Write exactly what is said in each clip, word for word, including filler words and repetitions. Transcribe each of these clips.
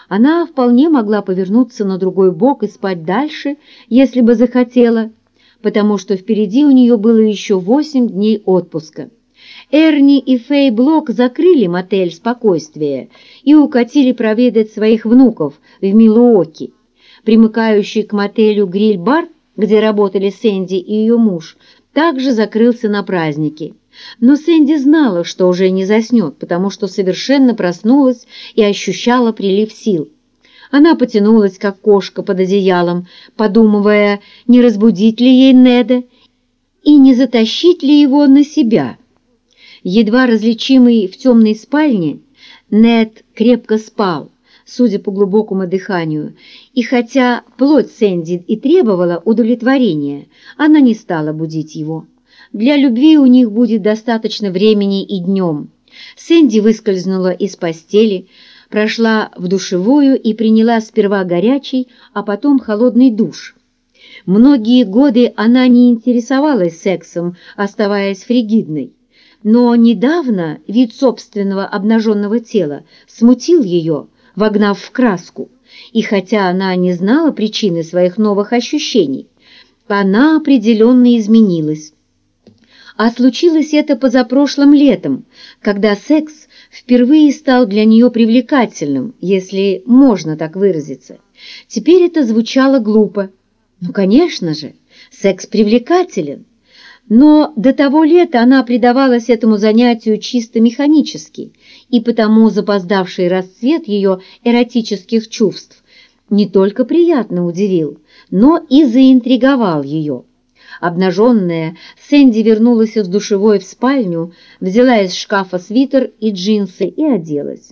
Она вполне могла повернуться на другой бок и спать дальше, если бы захотела, потому что впереди у нее было еще восемь дней отпуска. Эрни и Фэй Блок закрыли мотель «Спокойствие» и укатили проведать своих внуков в Милуоки. Примыкающий к мотелю гриль-бар, где работали Сэнди и ее муж, также закрылся на праздники. Но Сэнди знала, что уже не заснет, потому что совершенно проснулась и ощущала прилив сил. Она потянулась, как кошка под одеялом, подумывая, не разбудить ли ей Неда и не затащить ли его на себя. Едва различимый в темной спальне, Нед крепко спал, судя по глубокому дыханию, и хотя плоть Сэнди и требовала удовлетворения, она не стала будить его. Для любви у них будет достаточно времени и днем. Сэнди выскользнула из постели, прошла в душевую и приняла сперва горячий, а потом холодный душ. Многие годы она не интересовалась сексом, оставаясь фригидной, но недавно вид собственного обнаженного тела смутил ее, вогнав в краску, и хотя она не знала причины своих новых ощущений, она определенно изменилась. А случилось это позапрошлым летом, когда секс впервые стал для нее привлекательным, если можно так выразиться. Теперь это звучало глупо. Ну, конечно же, секс привлекателен. Но до того лета она предавалась этому занятию чисто механически, и потому запоздавший расцвет ее эротических чувств не только приятно удивил, но и заинтриговал ее. Обнаженная, Сэнди вернулась из душевой в спальню, взяла из шкафа свитер и джинсы и оделась.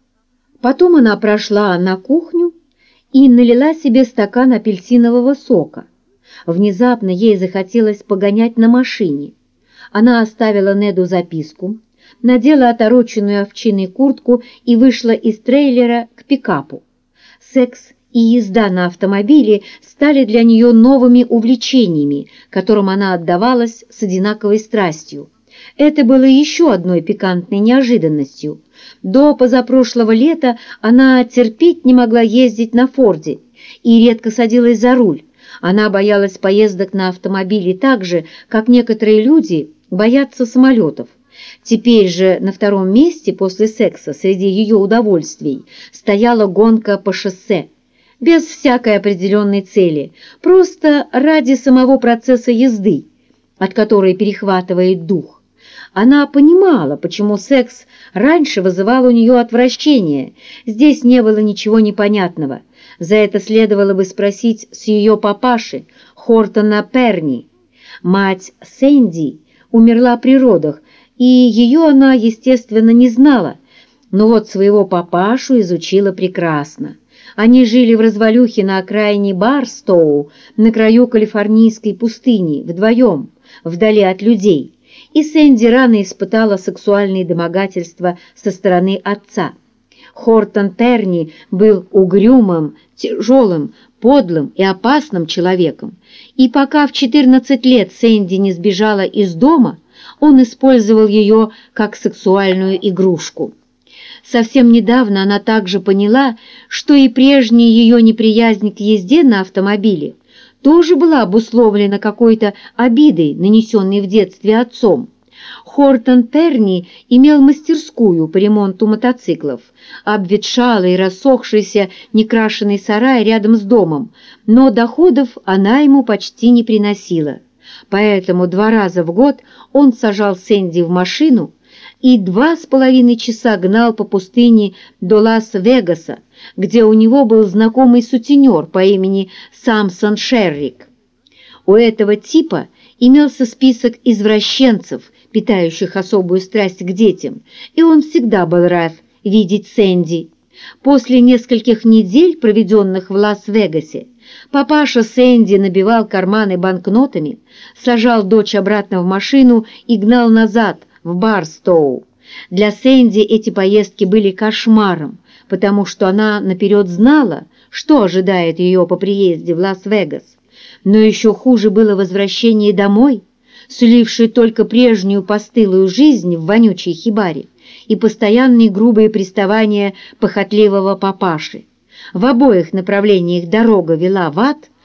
Потом она прошла на кухню и налила себе стакан апельсинового сока. Внезапно ей захотелось погонять на машине. Она оставила Неду записку, надела отороченную овчиной куртку и вышла из трейлера к пикапу. Секс и езда на автомобиле стали для нее новыми увлечениями, которым она отдавалась с одинаковой страстью. Это было еще одной пикантной неожиданностью. До позапрошлого лета она терпеть не могла ездить на Форде и редко садилась за руль. Она боялась поездок на автомобиле так же, как некоторые люди боятся самолетов. Теперь же на втором месте после секса среди ее удовольствий стояла гонка по шоссе, без всякой определенной цели, просто ради самого процесса езды, от которой перехватывает дух. Она понимала, почему секс раньше вызывал у нее отвращение, здесь не было ничего непонятного. За это следовало бы спросить с ее папаши, Хортона Перни. Мать Сэнди умерла при родах, и ее она, естественно, не знала, но вот своего папашу изучила прекрасно. Они жили в развалюхе на окраине Барстоу, на краю калифорнийской пустыни, вдвоем, вдали от людей, и Сэнди рано испытала сексуальные домогательства со стороны отца. Хортон Перни был угрюмым, тяжелым, подлым и опасным человеком, и пока в четырнадцать лет Сэнди не сбежала из дома, он использовал ее как сексуальную игрушку. Совсем недавно она также поняла, что и прежняя ее неприязнь к езде на автомобиле тоже была обусловлена какой-то обидой, нанесенной в детстве отцом. Хортон Перни имел мастерскую по ремонту мотоциклов, обветшалый, рассохшийся, некрашенный сарай рядом с домом, но доходов она ему почти не приносила. Поэтому два раза в год он сажал Сэнди в машину и два с половиной часа гнал по пустыне до Лас-Вегаса, где у него был знакомый сутенер по имени Самсон Шеррик. У этого типа имелся список извращенцев, питающих особую страсть к детям, и он всегда был рад видеть Сэнди. После нескольких недель, проведенных в Лас-Вегасе, папаша Сэнди набивал карманы банкнотами, сажал дочь обратно в машину и гнал назад, в Барстоу. Для Сэнди эти поездки были кошмаром, потому что она наперед знала, что ожидает ее по приезде в Лас-Вегас. Но еще хуже было возвращение домой, сулившее только прежнюю постылую жизнь в вонючей хибаре и постоянные грубые приставания похотливого папаши. В обоих направлениях дорога вела в ад,